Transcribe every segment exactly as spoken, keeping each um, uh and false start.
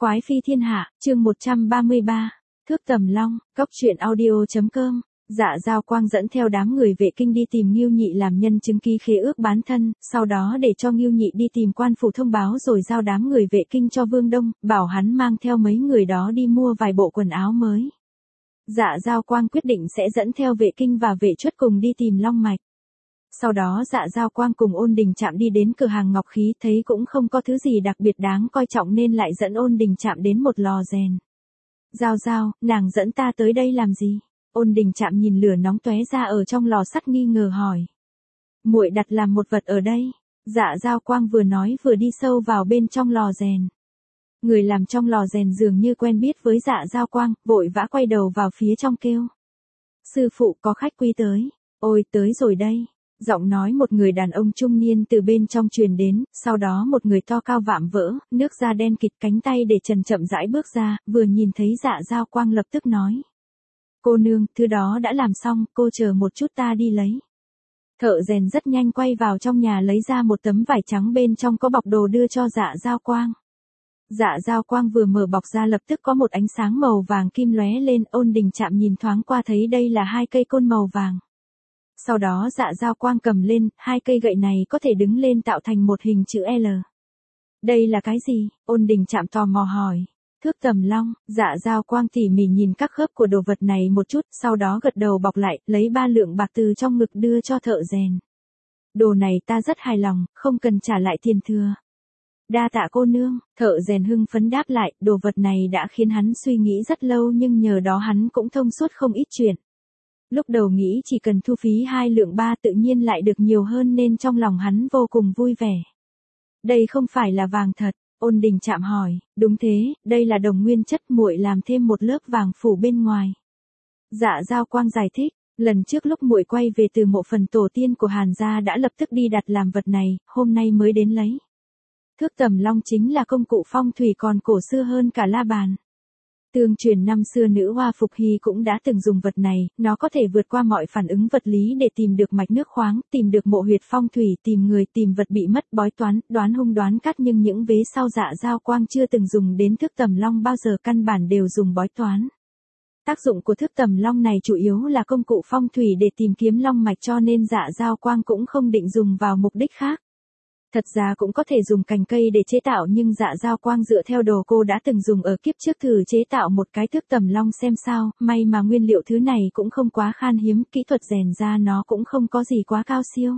Quái phi thiên hạ, chương một trăm ba mươi ba, Thước Tầm Long, cốc truyện audio chấm com. Dạ Giao Quang dẫn theo đám người vệ kinh đi tìm Ngưu Nhị làm nhân chứng ký khế ước bán thân, sau đó để cho Ngưu Nhị đi tìm quan phủ thông báo rồi giao đám người vệ kinh cho Vương Đông, bảo hắn mang theo mấy người đó đi mua vài bộ quần áo mới. Dạ Giao Quang quyết định sẽ dẫn theo vệ kinh và vệ chuất cùng đi tìm Long Mạch. Sau đó Dạ Giao Quang cùng Ôn Đình Trạm đi đến cửa hàng ngọc khí, thấy cũng không có thứ gì đặc biệt đáng coi trọng nên lại dẫn Ôn Đình Trạm đến một lò rèn. Giao Giao, nàng dẫn ta tới đây làm gì? Ôn Đình Trạm nhìn lửa nóng tóe ra ở trong lò sắt nghi ngờ hỏi. Muội đặt làm một vật ở đây. Dạ Giao Quang vừa nói vừa đi sâu vào bên trong lò rèn. Người làm trong lò rèn dường như quen biết với Dạ Giao Quang, vội vã quay đầu vào phía trong kêu. Sư phụ, có khách quý tới. Ôi, tới rồi đây. Giọng nói một người đàn ông trung niên từ bên trong truyền đến, sau đó một người to cao vạm vỡ, nước da đen kịt, cánh tay để trần chậm rãi bước ra, vừa nhìn thấy Dạ Giao Quang lập tức nói. Cô nương, thứ đó đã làm xong, cô chờ một chút ta đi lấy. Thợ rèn rất nhanh quay vào trong nhà lấy ra một tấm vải trắng bên trong có bọc đồ đưa cho Dạ Giao Quang. Dạ Giao Quang vừa mở bọc ra lập tức có một ánh sáng màu vàng kim lóe lên, Ôn Đình Trạm nhìn thoáng qua thấy đây là hai cây côn màu vàng. Sau đó Dạ Giao Quang cầm lên, hai cây gậy này có thể đứng lên tạo thành một hình chữ L. Đây là cái gì? Ôn Đình Trạm tò mò hỏi. Thước Tầm Long. Dạ Giao Quang tỉ mỉ nhìn các khớp của đồ vật này một chút, sau đó gật đầu bọc lại, lấy ba lượng bạc từ trong ngực đưa cho thợ rèn. Đồ này ta rất hài lòng, không cần trả lại tiền thừa. Đa tạ cô nương. Thợ rèn hưng phấn đáp lại, đồ vật này đã khiến hắn suy nghĩ rất lâu nhưng nhờ đó hắn cũng thông suốt không ít chuyện. Lúc đầu nghĩ chỉ cần thu phí hai lượng ba tự nhiên lại được nhiều hơn nên trong lòng hắn vô cùng vui vẻ. Đây không phải là vàng thật. Ôn Đình Trạm hỏi. Đúng thế, đây là đồng nguyên chất, muội làm thêm một lớp vàng phủ bên ngoài. Dạ Giao Quang giải thích. Lần trước lúc muội quay về từ mộ phần tổ tiên của Hàn gia đã lập tức đi đặt làm vật này, hôm nay mới đến lấy. Thước Tầm Long chính là công cụ phong thủy còn cổ xưa hơn cả la bàn. Tương truyền năm xưa nữ hoa Phục Hy cũng đã từng dùng vật này, nó có thể vượt qua mọi phản ứng vật lý để tìm được mạch nước khoáng, tìm được mộ huyệt phong thủy, tìm người, tìm vật bị mất, bói toán, đoán hung đoán cát, nhưng những vế sau Dạ Giao Quang chưa từng dùng đến Thước Tầm Long bao giờ, căn bản đều dùng bói toán. Tác dụng của Thước Tầm Long này chủ yếu là công cụ phong thủy để tìm kiếm long mạch cho nên Dạ Giao Quang cũng không định dùng vào mục đích khác. Thật ra cũng có thể dùng cành cây để chế tạo nhưng Dạ Giao Quang dựa theo đồ cô đã từng dùng ở kiếp trước thử chế tạo một cái Thước Tầm Long xem sao, may mà nguyên liệu thứ này cũng không quá khan hiếm, kỹ thuật rèn ra nó cũng không có gì quá cao siêu.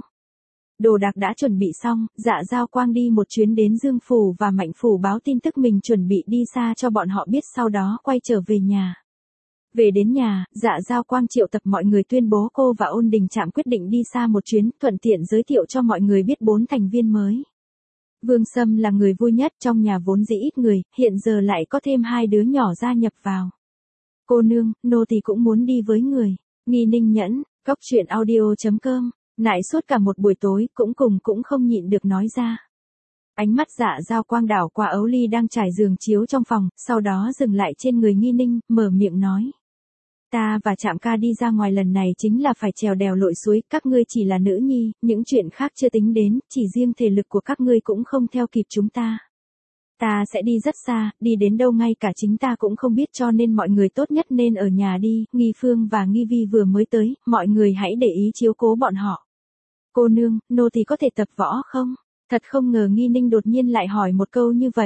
Đồ đạc đã chuẩn bị xong, Dạ Giao Quang đi một chuyến đến Dương Phủ và Mạnh Phủ báo tin tức mình chuẩn bị đi xa cho bọn họ biết, sau đó quay trở về nhà. Về đến nhà, Dạ Giao Quang triệu tập mọi người tuyên bố cô và Ôn Đình Trạm quyết định đi xa một chuyến, thuận tiện giới thiệu cho mọi người biết bốn thành viên mới. Vương Sâm là người vui nhất, trong nhà vốn dĩ ít người, hiện giờ lại có thêm hai đứa nhỏ gia nhập vào. Cô nương, nô tỳ cũng muốn đi với người. Nghi Ninh Nhẫn, cốc truyện audio chấm com, nại suốt cả một buổi tối, cũng cùng cũng không nhịn được nói ra. Ánh mắt Dạ Giao Quang đảo qua Ấu Ly đang trải giường chiếu trong phòng, sau đó dừng lại trên người Nghi Ninh, mở miệng nói. Ta và Trạm ca đi ra ngoài lần này chính là phải trèo đèo lội suối, các ngươi chỉ là nữ nhi, những chuyện khác chưa tính đến, chỉ riêng thể lực của các ngươi cũng không theo kịp chúng ta. Ta sẽ đi rất xa, đi đến đâu ngay cả chính ta cũng không biết cho nên mọi người tốt nhất nên ở nhà đi, Nghi Phương và Nghi Vi vừa mới tới, mọi người hãy để ý chiếu cố bọn họ. Cô nương, nô tỳ có thể tập võ không? Thật không ngờ Nghi Ninh đột nhiên lại hỏi một câu như vậy.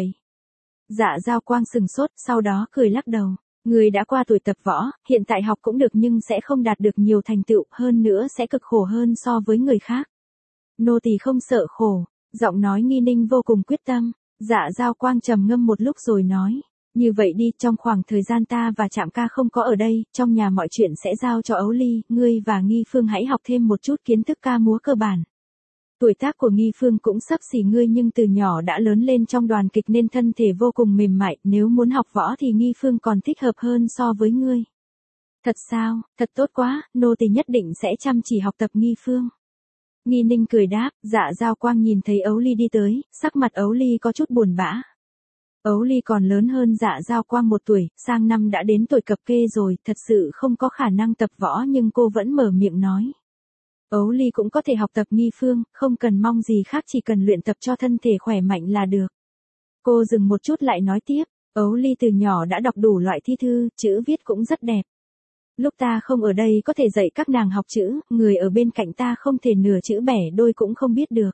Dạ Giao Quang sừng sốt, sau đó cười lắc đầu. Người đã qua tuổi tập võ, hiện tại học cũng được nhưng sẽ không đạt được nhiều thành tựu, hơn nữa sẽ cực khổ hơn so với người khác. Nô tỳ không sợ khổ, giọng nói Nghi Ninh vô cùng quyết tâm. Dạ Giao Quang trầm ngâm một lúc rồi nói, như vậy đi, trong khoảng thời gian ta và Trạm ca không có ở đây, trong nhà mọi chuyện sẽ giao cho Ấu Ly, ngươi và Nghi Phương hãy học thêm một chút kiến thức ca múa cơ bản. Tuổi tác của Nghi Phương cũng xấp xỉ ngươi nhưng từ nhỏ đã lớn lên trong đoàn kịch nên thân thể vô cùng mềm mại, nếu muốn học võ thì Nghi Phương còn thích hợp hơn so với ngươi. Thật sao, thật tốt quá, nô tỳ nhất định sẽ chăm chỉ học tập Nghi Phương. Nghi Ninh cười đáp. Dạ Giao Quang nhìn thấy Ấu Ly đi tới, sắc mặt Ấu Ly có chút buồn bã. Ấu Ly còn lớn hơn Dạ Giao Quang một tuổi, sang năm đã đến tuổi cập kê rồi, thật sự không có khả năng tập võ nhưng cô vẫn mở miệng nói. Ấu Ly cũng có thể học tập Nghi Phương, không cần mong gì khác, chỉ cần luyện tập cho thân thể khỏe mạnh là được. Cô dừng một chút lại nói tiếp, Ấu Ly từ nhỏ đã đọc đủ loại thi thư, chữ viết cũng rất đẹp. Lúc ta không ở đây có thể dạy các nàng học chữ, người ở bên cạnh ta không thể nửa chữ bẻ đôi cũng không biết được.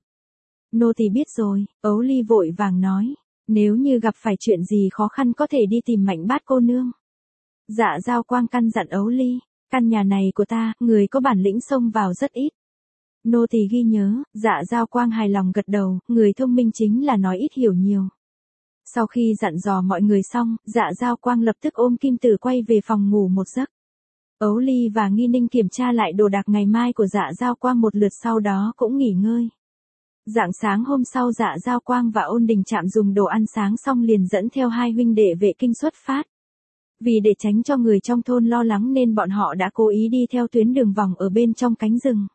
Nô tỳ biết rồi, Ấu Ly vội vàng nói. Nếu như gặp phải chuyện gì khó khăn có thể đi tìm Mạnh Bát cô nương. Dạ Giao Quang căn dặn Ấu Ly, căn nhà này của ta, người có bản lĩnh xông vào rất ít. Nô tỳ ghi nhớ, Dạ Giao Quang hài lòng gật đầu, người thông minh chính là nói ít hiểu nhiều. Sau khi dặn dò mọi người xong, Dạ Giao Quang lập tức ôm Kim Tử quay về phòng ngủ một giấc. Ấu Ly và Nghi Ninh kiểm tra lại đồ đạc ngày mai của Dạ Giao Quang một lượt sau đó cũng nghỉ ngơi. Rạng sáng hôm sau Dạ Giao Quang và Ôn Đình Trạm dùng đồ ăn sáng xong liền dẫn theo hai huynh đệ vệ kinh xuất phát. Vì để tránh cho người trong thôn lo lắng nên bọn họ đã cố ý đi theo tuyến đường vòng ở bên trong cánh rừng.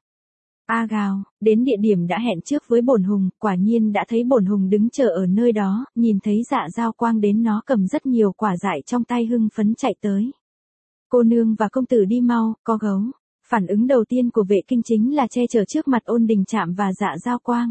A Gào, đến địa điểm đã hẹn trước với Bổn Hùng, quả nhiên đã thấy Bổn Hùng đứng chờ ở nơi đó, nhìn thấy Dạ Giao Quang đến nó cầm rất nhiều quả dại trong tay hưng phấn chạy tới. Cô nương và công tử đi mau, có gấu. Phản ứng đầu tiên của vệ kinh chính là che chở trước mặt Ôn Đình Trạm và Dạ Giao Quang.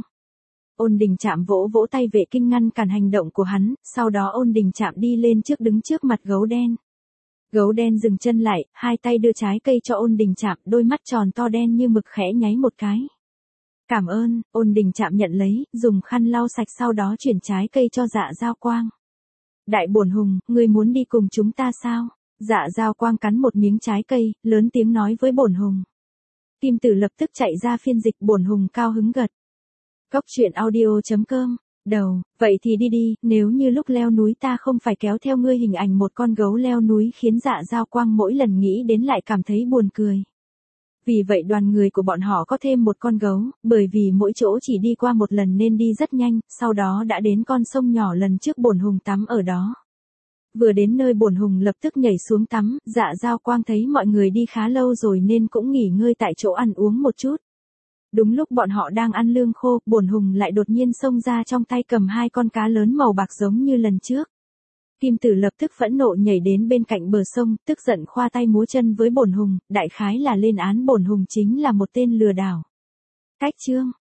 Ôn Đình Trạm vỗ vỗ tay vệ kinh ngăn cản hành động của hắn, sau đó Ôn Đình Trạm đi lên trước đứng trước mặt gấu đen. Gấu đen dừng chân lại, hai tay đưa trái cây cho Ôn Đình Trạm, đôi mắt tròn to đen như mực khẽ nháy một cái. Cảm ơn, Ôn Đình Trạm nhận lấy, dùng khăn lau sạch sau đó chuyển trái cây cho Dạ Giao Quang. Đại Bổn Hùng, ngươi muốn đi cùng chúng ta sao? Dạ Giao Quang cắn một miếng trái cây, lớn tiếng nói với Bổn Hùng. Kim Tử lập tức chạy ra phiên dịch, Bổn Hùng cao hứng gật. Cốc truyện audio chấm com, đầu, vậy thì đi đi, nếu như lúc leo núi ta không phải kéo theo ngươi hình ảnh một con gấu leo núi khiến Dạ Giao Quang mỗi lần nghĩ đến lại cảm thấy buồn cười. Vì vậy đoàn người của bọn họ có thêm một con gấu, bởi vì mỗi chỗ chỉ đi qua một lần nên đi rất nhanh, sau đó đã đến con sông nhỏ lần trước Bổn Hùng tắm ở đó. Vừa đến nơi Bổn Hùng lập tức nhảy xuống tắm, Dạ Giao Quang thấy mọi người đi khá lâu rồi nên cũng nghỉ ngơi tại chỗ ăn uống một chút. Đúng lúc bọn họ đang ăn lương khô, Bổn Hùng lại đột nhiên xông ra trong tay cầm hai con cá lớn màu bạc giống như lần trước. Kim Tử lập tức phẫn nộ nhảy đến bên cạnh bờ sông, tức giận khoa tay múa chân với Bổn Hùng, đại khái là lên án Bổn Hùng chính là một tên lừa đảo. Cách chương